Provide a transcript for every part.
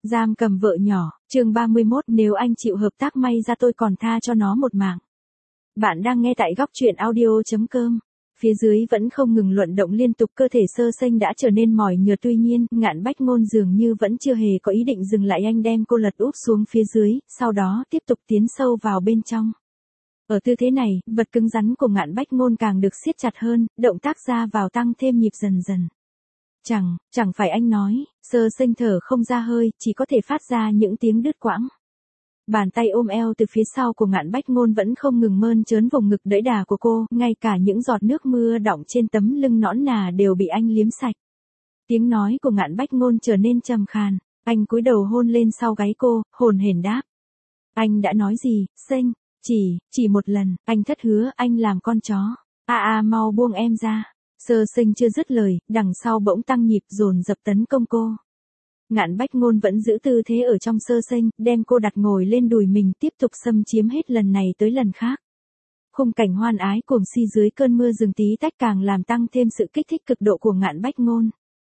Giam cầm vợ nhỏ, chương 31, nếu anh chịu hợp tác may ra tôi còn tha cho nó một mạng. Bạn đang nghe tại góc truyện audio.com. Phía dưới vẫn không ngừng luận động liên tục, cơ thể Sơ Sinh đã trở nên mỏi nhừ, tuy nhiên, Ngạn Bách Ngôn dường như vẫn chưa hề có ý định dừng lại, anh đem cô lật úp xuống phía dưới, sau đó tiếp tục tiến sâu vào bên trong. Ở tư thế này, vật cứng rắn của Ngạn Bách Ngôn càng được siết chặt hơn, động tác ra vào tăng thêm nhịp dần dần. Chẳng phải anh nói, Sơ Sinh thở không ra hơi, chỉ có thể phát ra những tiếng đứt quãng. Bàn tay ôm eo từ phía sau của Ngạn Bách Ngôn vẫn không ngừng mơn trớn vùng ngực đẫy đà của cô, ngay cả những giọt nước mưa đọng trên tấm lưng nõn nà đều bị anh liếm sạch. Tiếng nói của Ngạn Bách Ngôn trở nên trầm khàn, anh cúi đầu hôn lên sau gáy cô, hồn hển đáp. Anh đã nói gì, Sinh? Chỉ một lần, anh thất hứa anh làm con chó. Mau buông em ra. Sơ Sinh chưa dứt lời, đằng sau bỗng tăng nhịp dồn dập tấn công cô. Ngạn Bách Ngôn vẫn giữ tư thế ở trong Sơ Sinh, đem cô đặt ngồi lên đùi mình, tiếp tục xâm chiếm hết lần này tới lần khác. Khung cảnh hoan ái cuồng si dưới cơn mưa rừng tí tách càng làm tăng thêm sự kích thích cực độ của Ngạn Bách Ngôn.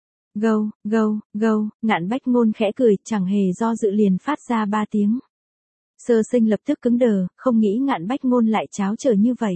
Gâu, Ngạn Bách Ngôn khẽ cười, chẳng hề do dự liền phát ra 3 tiếng. Sơ Sinh lập tức cứng đờ, không nghĩ Ngạn Bách Ngôn lại tráo trở như vậy.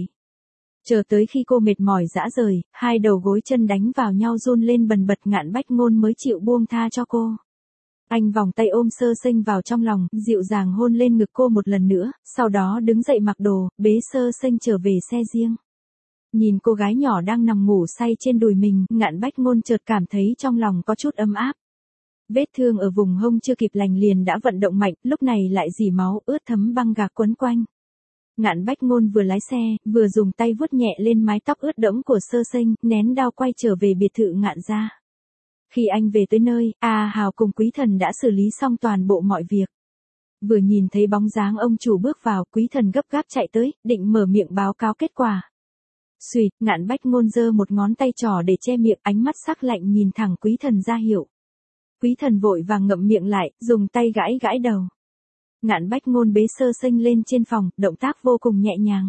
Chờ tới khi cô mệt mỏi rã rời, hai đầu gối chân đánh vào nhau run lên bần bật, Ngạn Bách Ngôn mới chịu buông tha cho cô. Anh vòng tay ôm Sơ Sinh vào trong lòng, dịu dàng hôn lên ngực cô một lần nữa, sau đó đứng dậy mặc đồ, bế Sơ Sinh trở về xe riêng. Nhìn cô gái nhỏ đang nằm ngủ say trên đùi mình, Ngạn Bách Ngôn chợt cảm thấy trong lòng có chút ấm áp. Vết thương ở vùng hông chưa kịp lành liền đã vận động mạnh, lúc này lại rỉ máu, ướt thấm băng gạc quấn quanh. Ngạn Bách Ngôn vừa lái xe, vừa dùng tay vuốt nhẹ lên mái tóc ướt đẫm của Sơ Sinh, nén đau quay trở về biệt thự Ngạn gia. Khi anh về tới nơi, Hào cùng Quý Thần đã xử lý xong toàn bộ mọi việc. Vừa nhìn thấy bóng dáng ông chủ bước vào, Quý Thần gấp gáp chạy tới, định mở miệng báo cáo kết quả. Xuỵt, Ngạn Bách Ngôn giơ một ngón tay trỏ để che miệng, ánh mắt sắc lạnh nhìn thẳng Quý Thần ra hiệu. Quý Thần vội vàng ngậm miệng lại, dùng tay gãi đầu. Ngạn Bách Ngôn bế Sơ Sinh lên trên phòng, động tác vô cùng nhẹ nhàng.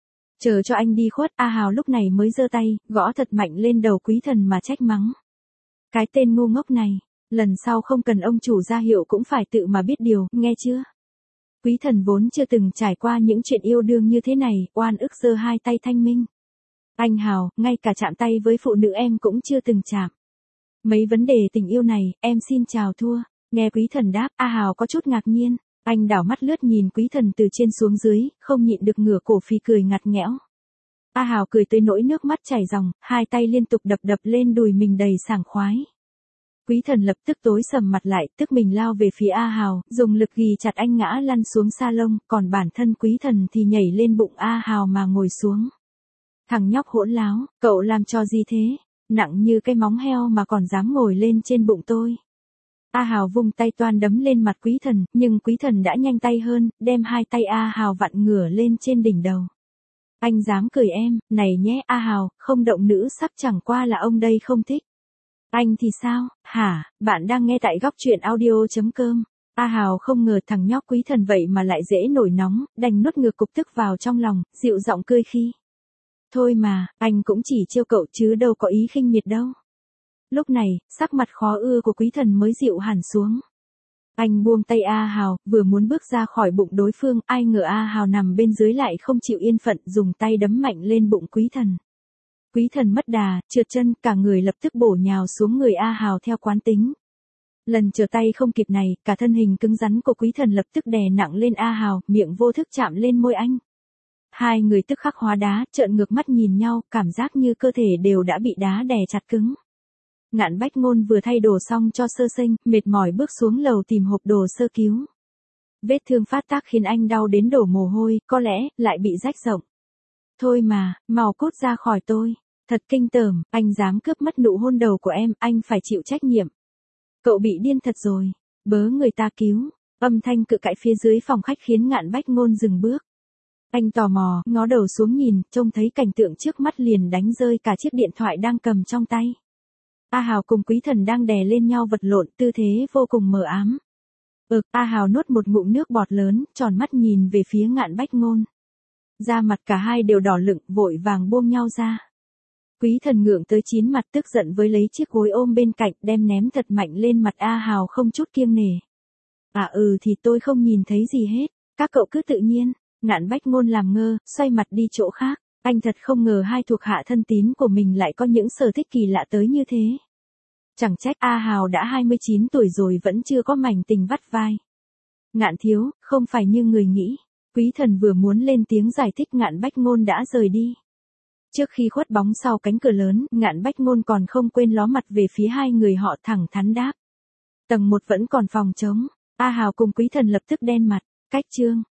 Chờ cho anh đi khuất, Hào lúc này mới giơ tay, gõ thật mạnh lên đầu Quý Thần mà trách mắng. Cái tên ngu ngốc này, lần sau không cần ông chủ ra hiệu cũng phải tự mà biết điều, nghe chưa? Quý Thần vốn chưa từng trải qua những chuyện yêu đương như thế này, oan ức giơ hai tay thanh minh. Anh Hào, ngay cả chạm tay với phụ nữ em cũng chưa từng chạm. Mấy vấn đề tình yêu này, em xin chào thua. Nghe Quý Thần đáp, Hào có chút ngạc nhiên. Anh đảo mắt lướt nhìn Quý Thần từ trên xuống dưới, không nhịn được ngửa cổ phì cười ngặt nghẽo. Hào cười tới nỗi nước mắt chảy ròng, hai tay liên tục đập lên đùi mình đầy sảng khoái. Quý Thần lập tức tối sầm mặt lại, tức mình lao về phía Hào, dùng lực ghì chặt anh ngã lăn xuống salon, còn bản thân Quý Thần thì nhảy lên bụng Hào mà ngồi xuống. Thằng nhóc hỗn láo, cậu làm cho gì thế? Nặng như cái móng heo mà còn dám ngồi lên trên bụng tôi. Hào vung tay toan đấm lên mặt Quý Thần, nhưng Quý Thần đã nhanh tay hơn, đem hai tay Hào vặn ngửa lên trên đỉnh đầu. Anh dám cười em, này nhé Hào, không động nữ sắc, chẳng qua là ông đây không thích. Anh thì sao, hả, bạn đang nghe tại góc truyện audio.com. Hào không ngờ thằng nhóc Quý Thần vậy mà lại dễ nổi nóng, đành nuốt ngược cục tức vào trong lòng, dịu giọng cười khi. Thôi mà, anh cũng chỉ trêu cậu chứ đâu có ý khinh miệt đâu. Lúc này, sắc mặt khó ưa của Quý Thần mới dịu hẳn xuống. Anh buông tay Hào, vừa muốn bước ra khỏi bụng đối phương, ai ngờ Hào nằm bên dưới lại không chịu yên phận, dùng tay đấm mạnh lên bụng Quý Thần. Quý Thần mất đà, trượt chân, cả người lập tức bổ nhào xuống người Hào theo quán tính. Lần trở tay không kịp này, cả thân hình cứng rắn của Quý Thần lập tức đè nặng lên Hào, miệng vô thức chạm lên môi anh. Hai người tức khắc hóa đá, trợn ngược mắt nhìn nhau, cảm giác như cơ thể đều đã bị đá đè chặt cứng. Ngạn Bách Ngôn vừa thay đồ xong cho Sơ Sinh, mệt mỏi bước xuống lầu tìm hộp đồ sơ cứu. Vết thương phát tác khiến anh đau đến đổ mồ hôi, có lẽ, lại bị rách rộng. Thôi mà, mau cút ra khỏi tôi. Thật kinh tởm, anh dám cướp mất nụ hôn đầu của em, anh phải chịu trách nhiệm. Cậu bị điên thật rồi. Bớ người ta cứu. Âm thanh cự cãi phía dưới phòng khách khiến Ngạn Bách Ngôn dừng bước. Anh tò mò, ngó đầu xuống nhìn, trông thấy cảnh tượng trước mắt liền đánh rơi cả chiếc điện thoại đang cầm trong tay. Hào cùng Quý Thần đang đè lên nhau vật lộn, tư thế vô cùng mờ ám. Hào nuốt một ngụm nước bọt lớn, tròn mắt nhìn về phía Ngạn Bách Ngôn. Da mặt cả hai đều đỏ lựng, vội vàng buông nhau ra. Quý Thần ngượng tới chín mặt, tức giận với lấy chiếc gối ôm bên cạnh, đem ném thật mạnh lên mặt Hào không chút kiêng nể. Thì tôi không nhìn thấy gì hết, các cậu cứ tự nhiên. Ngạn Bách Ngôn làm ngơ, xoay mặt đi chỗ khác. Anh thật không ngờ hai thuộc hạ thân tín của mình lại có những sở thích kỳ lạ tới như thế. Chẳng trách A Hào đã 29 tuổi rồi vẫn chưa có mảnh tình vắt vai. Ngạn thiếu, không phải như người nghĩ. Quý Thần vừa muốn lên tiếng giải thích Ngạn Bách Ngôn đã rời đi. Trước khi khuất bóng sau cánh cửa lớn, Ngạn Bách Ngôn còn không quên ló mặt về phía hai người họ thẳng thắn đáp. Tầng 1 vẫn còn phòng trống. A Hào cùng Quý Thần lập tức đen mặt. Cách chương